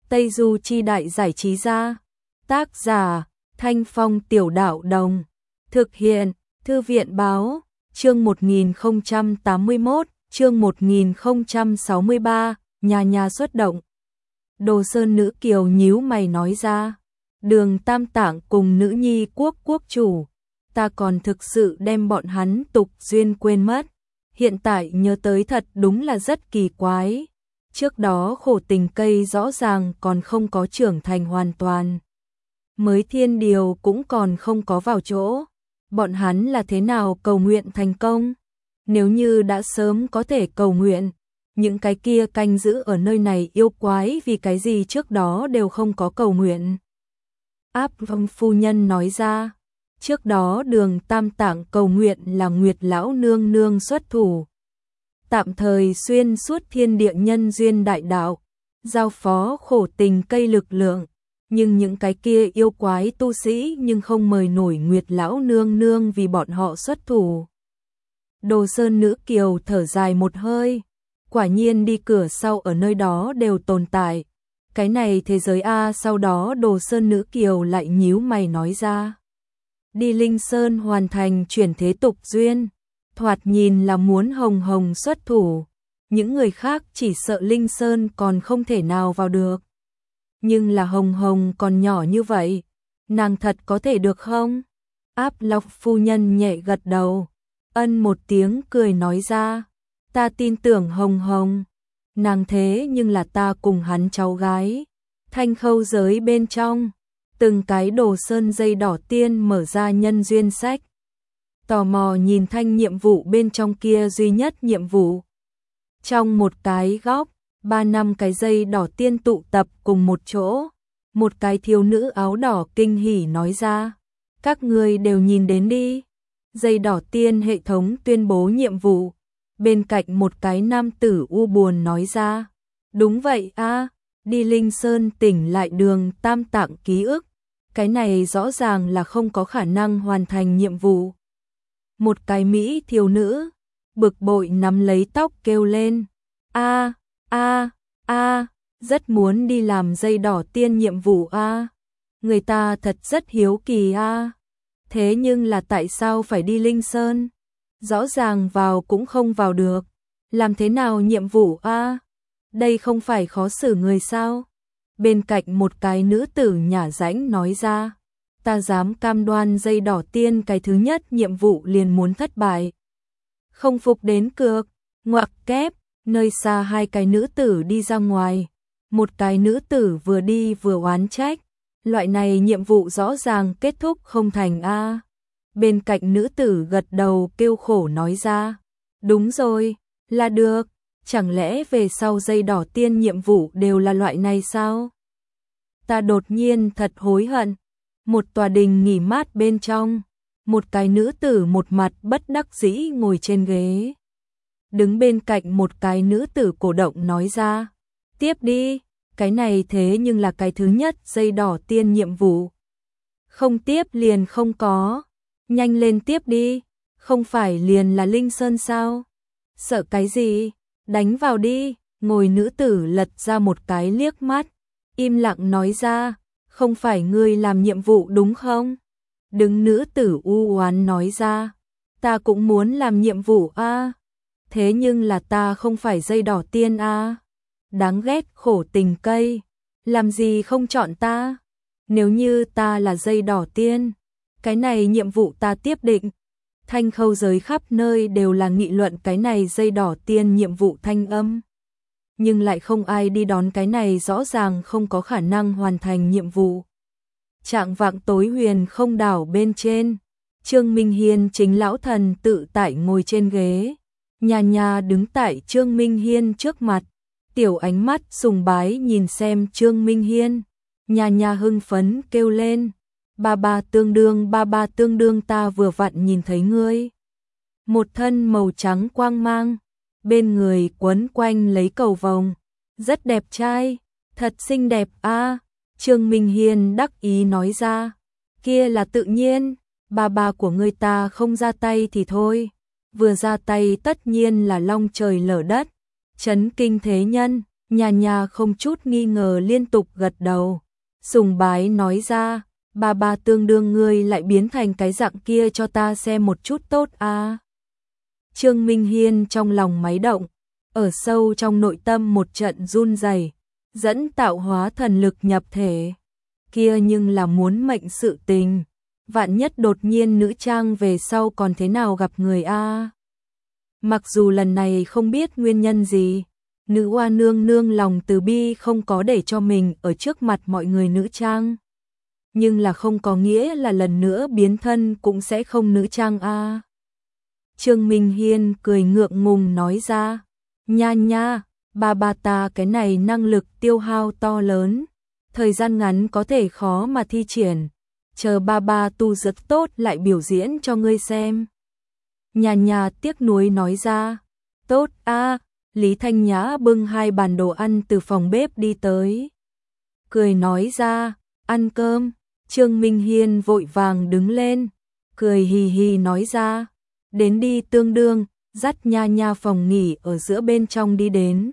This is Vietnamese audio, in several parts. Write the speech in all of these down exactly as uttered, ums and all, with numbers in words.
Tây Du Chi Đại Giải Trí Gia. Tác giả Thanh Phong Tiểu Đạo Đồng. Thực hiện Thư viện Báo. Chương một nghìn không trăm tám mươi mốt, chương một nghìn không trăm sáu mươi ba, nhà nhà xuất động. Đồ Sơn Nữ Kiều nhíu mày nói ra, Đường Tam Tạng cùng nữ nhi quốc quốc chủ, ta còn thực sự đem bọn hắn tục duyên quên mất. Hiện tại nhớ tới thật đúng là rất kỳ quái. Trước đó khổ tình cây rõ ràng còn không có trưởng thành hoàn toàn. Mới thiên điều cũng còn không có vào chỗ. Bọn hắn là thế nào cầu nguyện thành công? Nếu như đã sớm có thể cầu nguyện, những cái kia canh giữ ở nơi này yêu quái vì cái gì trước đó đều không có cầu nguyện. Áp Vong phu nhân nói ra, trước đó Đường Tam Tạng cầu nguyện là Nguyệt lão nương nương xuất thủ, tạm thời xuyên suốt thiên địa nhân duyên đại đạo, giao phó khổ tình cây lực lượng, nhưng những cái kia yêu quái tu sĩ nhưng không mời nổi Nguyệt lão nương nương vì bọn họ xuất thủ. Đồ Sơn Nữ Kiều thở dài một hơi, quả nhiên đi cửa sau ở nơi đó đều tồn tại. Cái này thế giới a. Sau đó Đồ Sơn Nữ Kiều lại nhíu mày nói ra, đi Linh Sơn hoàn thành chuyển thế tục duyên, thoạt nhìn là muốn Hồng Hồng xuất thủ, những người khác chỉ sợ Linh Sơn còn không thể nào vào được. Nhưng là Hồng Hồng còn nhỏ như vậy, nàng thật có thể được không? Áp Lộc phu nhân nhẹ gật đầu, ân một tiếng cười nói ra, ta tin tưởng Hồng Hồng, nàng thế nhưng là ta cùng hắn cháu gái. Thanh khâu giới bên trong, từng cái Đồ Sơn dây đỏ tiên mở ra nhân duyên sách. Tò mò nhìn thanh nhiệm vụ bên trong kia duy nhất nhiệm vụ. Trong một cái góc, ba năm cái dây đỏ tiên tụ tập cùng một chỗ. Một cái thiếu nữ áo đỏ kinh hỉ nói ra, các người đều nhìn đến đi. Dây đỏ tiên hệ thống tuyên bố nhiệm vụ. Bên cạnh một cái nam tử u buồn nói ra, đúng vậy a, đi Linh Sơn tỉnh lại Đường Tam Tạng ký ức. Cái này rõ ràng là không có khả năng hoàn thành nhiệm vụ. Một cái mỹ thiếu nữ, bực bội nắm lấy tóc kêu lên, a a a, rất muốn đi làm dây đỏ tiên nhiệm vụ a. Người ta thật rất hiếu kỳ a. Thế nhưng là tại sao phải đi Linh Sơn? Rõ ràng vào cũng không vào được. Làm thế nào nhiệm vụ a? Đây không phải khó xử người sao? Bên cạnh một cái nữ tử nhả rãnh nói ra, ta dám cam đoan dây đỏ tiên cái thứ nhất nhiệm vụ liền muốn thất bại. Không phục đến cược, ngoặc kép, nơi xa hai cái nữ tử đi ra ngoài. Một cái nữ tử vừa đi vừa oán trách, loại này nhiệm vụ rõ ràng kết thúc không thành a. Bên cạnh nữ tử gật đầu kêu khổ nói ra, đúng rồi, là được, chẳng lẽ về sau dây đỏ tiên nhiệm vụ đều là loại này sao? Ta đột nhiên thật hối hận. Một tòa đình nghỉ mát bên trong, một cái nữ tử một mặt bất đắc dĩ ngồi trên ghế. Đứng bên cạnh một cái nữ tử cổ động nói ra, tiếp đi, cái này thế nhưng là cái thứ nhất dây đỏ tiên nhiệm vụ. Không tiếp liền không có, nhanh lên tiếp đi, không phải liền là Linh Sơn sao? Sợ cái gì, đánh vào đi, ngồi nữ tử lật ra một cái liếc mắt, im lặng nói ra, không phải ngươi làm nhiệm vụ đúng không? Đứng nữ tử u oán nói ra, ta cũng muốn làm nhiệm vụ a, thế nhưng là ta không phải dây đỏ tiên a. Đáng ghét khổ tình cây, làm gì không chọn ta? Nếu như ta là dây đỏ tiên, cái này nhiệm vụ ta tiếp định. Thanh khâu giới khắp nơi đều là nghị luận cái này dây đỏ tiên nhiệm vụ thanh âm. Nhưng lại không ai đi đón cái này rõ ràng không có khả năng hoàn thành nhiệm vụ. Trạng vạng tối huyền không đảo bên trên, Trương Minh Hiên chính lão thần tự tại ngồi trên ghế. Nhà nhà đứng tại Trương Minh Hiên trước mặt, tiểu ánh mắt sùng bái nhìn xem Trương Minh Hiên. Nhà nhà hưng phấn kêu lên, ba ba tương đương ba ba tương đương ta vừa vặn nhìn thấy ngươi. Một thân màu trắng quang mang, bên người quấn quanh lấy cầu vồng, rất đẹp trai, thật xinh đẹp a. Trương Minh Hiên đắc ý nói ra, kia là tự nhiên, ba ba của ngươi ta không ra tay thì thôi, vừa ra tay tất nhiên là long trời lở đất, chấn kinh thế nhân, Nhà nhà không chút nghi ngờ liên tục gật đầu, sùng bái nói ra, ba ba tương đương ngươi lại biến thành cái dạng kia cho ta xem một chút tốt à. Trương Minh Hiên trong lòng máy động, ở sâu trong nội tâm một trận run rẩy, dẫn tạo hóa thần lực nhập thể. Kia nhưng là muốn mệnh sự tình, vạn nhất đột nhiên nữ trang về sau còn thế nào gặp người a. Mặc dù lần này không biết nguyên nhân gì, nữ oa nương nương lòng từ bi không có để cho mình ở trước mặt mọi người nữ trang. Nhưng là không có nghĩa là lần nữa biến thân cũng sẽ không nữ trang a. Trương Minh Hiên cười ngượng ngùng nói ra, nha nha, ba ba ta cái này năng lực tiêu hao to lớn, thời gian ngắn có thể khó mà thi triển, chờ ba ba tu rất tốt lại biểu diễn cho ngươi xem. Nhà nhà tiếc nuối nói ra, tốt a. Lý Thanh Nhã bưng hai bàn đồ ăn từ phòng bếp đi tới, cười nói ra, ăn cơm. Trương Minh Hiên vội vàng đứng lên, cười hì hì nói ra, đến đi tương đương, dắt nha nha phòng nghỉ ở giữa bên trong đi đến.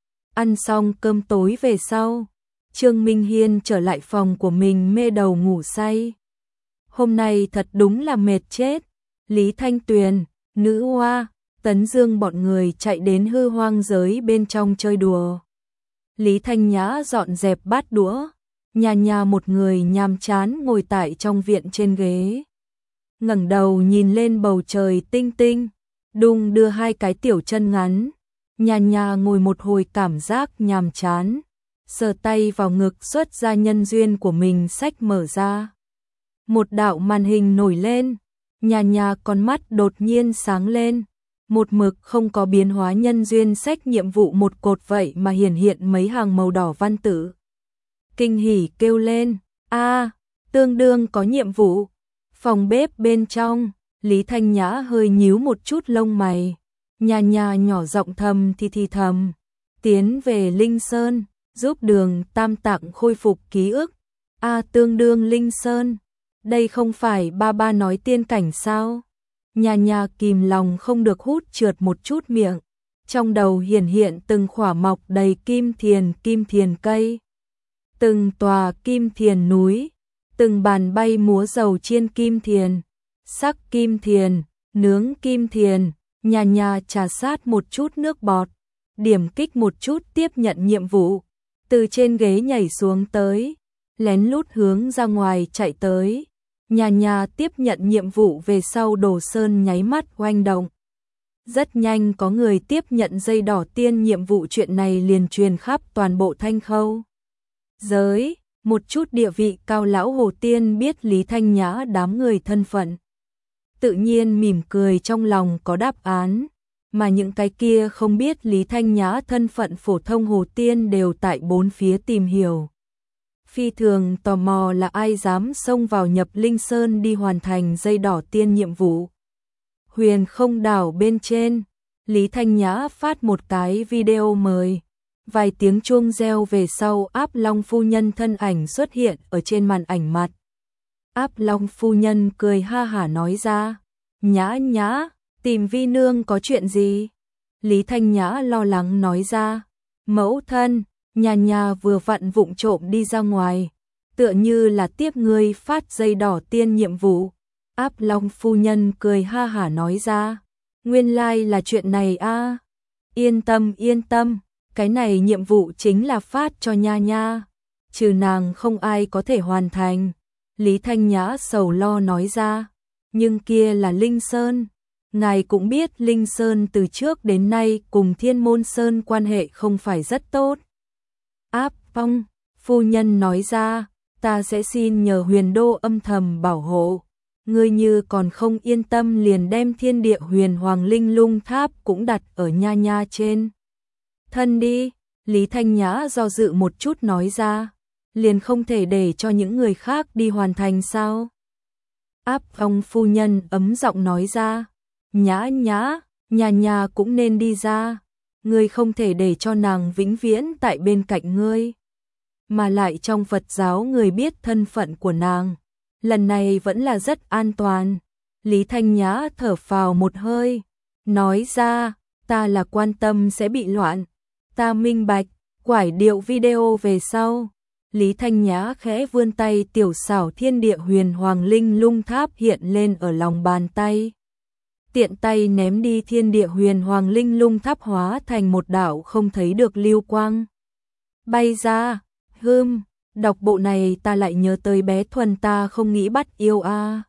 Ăn xong cơm tối về sau, Trương Minh Hiên trở lại phòng của mình mê đầu ngủ say. Hôm nay thật đúng là mệt chết. Lý Thanh Tuyền, Nữ Hoa, Tấn Dương bọn người chạy đến hư hoang giới bên trong chơi đùa. Lý Thanh Nhã dọn dẹp bát đũa, nhà nhà một người nhàm chán ngồi tại trong viện trên ghế. Ngẩng đầu nhìn lên bầu trời tinh tinh, đung đưa hai cái tiểu chân ngắn. Nhà nhà ngồi một hồi cảm giác nhàm chán, sờ tay vào ngực xuất ra nhân duyên của mình sách mở ra. Một đạo màn hình nổi lên, nhà nhà con mắt đột nhiên sáng lên. Một mực không có biến hóa nhân duyên sách nhiệm vụ một cột vậy mà hiển hiện mấy hàng màu đỏ văn tự. Kinh hỉ kêu lên, a, tương đương có nhiệm vụ. Phòng bếp bên trong, Lý Thanh Nhã hơi nhíu một chút lông mày. Nhà nhà nhỏ giọng thầm thì thì thầm, tiến về Linh Sơn, giúp Đường Tam Tạng khôi phục ký ức. A, tương đương Linh Sơn, đây không phải ba ba nói tiên cảnh sao? Nhà nhà kìm lòng không được hút trượt một chút miệng, trong đầu hiển hiện từng khỏa mọc đầy kim thiền kim thiền cây, từng tòa kim thiền núi, từng bàn bay múa dầu chiên kim thiền, sắc kim thiền, nướng kim thiền. Nhà nhà trà sát một chút nước bọt, điểm kích một chút tiếp nhận nhiệm vụ, từ trên ghế nhảy xuống tới, lén lút hướng ra ngoài chạy tới. Nhà nhà tiếp nhận nhiệm vụ về sau Đồ Sơn nháy mắt oanh động. Rất nhanh có người tiếp nhận dây đỏ tiên nhiệm vụ, chuyện này liền truyền khắp toàn bộ Thanh Khâu giới. Một chút địa vị cao lão hồ tiên biết Lý Thanh Nhã đám người thân phận, tự nhiên mỉm cười trong lòng có đáp án, mà những cái kia không biết Lý Thanh Nhã thân phận phổ thông hồ tiên đều tại bốn phía tìm hiểu. Phi thường tò mò là ai dám xông vào nhập Linh Sơn đi hoàn thành dây đỏ tiên nhiệm vụ. Huyền Không đảo bên trên, Lý Thanh Nhã phát một cái video mời. Vài tiếng chuông reo về sau, Áp Long phu nhân thân ảnh xuất hiện ở trên màn ảnh mặt. Áp Long phu nhân cười ha hả nói ra, Nhã Nhã, tìm vi nương có chuyện gì? Lý Thanh Nhã lo lắng nói ra, mẫu thân, nhà nhà vừa vặn vụng trộm đi ra ngoài, tựa như là tiếp ngươi phát dây đỏ tiên nhiệm vụ. Áp Long phu nhân cười ha hả nói ra, nguyên lai là chuyện này a. Yên tâm yên tâm, cái này nhiệm vụ chính là phát cho nha nha, trừ nàng không ai có thể hoàn thành. Lý Thanh Nhã sầu lo nói ra, nhưng kia là Linh Sơn, ngài cũng biết Linh Sơn từ trước đến nay cùng Thiên Môn Sơn quan hệ không phải rất tốt. Áp Phong phu nhân nói ra, ta sẽ xin nhờ Huyền Đô âm thầm bảo hộ, ngươi như còn không yên tâm liền đem Thiên Địa Huyền Hoàng Linh Lung Tháp cũng đặt ở nha nha trên thân đi. Lý Thanh Nhã do dự một chút nói ra, liền không thể để cho những người khác đi hoàn thành sao? Áp Phong phu nhân ấm giọng nói ra, Nhã Nhã, nhà nhà cũng nên đi ra, ngươi không thể để cho nàng vĩnh viễn tại bên cạnh ngươi, mà lại trong Phật giáo người biết thân phận của nàng, lần này vẫn là rất an toàn. Lý Thanh Nhã thở phào một hơi, nói ra, ta là quan tâm sẽ bị loạn, ta minh bạch, quải điệu video về sau. Lý Thanh Nhã khẽ vươn tay, tiểu xảo thiên địa huyền hoàng linh lung tháp hiện lên ở lòng bàn tay. Tiện tay ném đi, thiên địa huyền hoàng linh lung tháp hóa thành một đạo không thấy được lưu quang. Bay ra, hưm, đọc bộ này ta lại nhớ tới bé Thuần, ta không nghĩ bắt yêu a.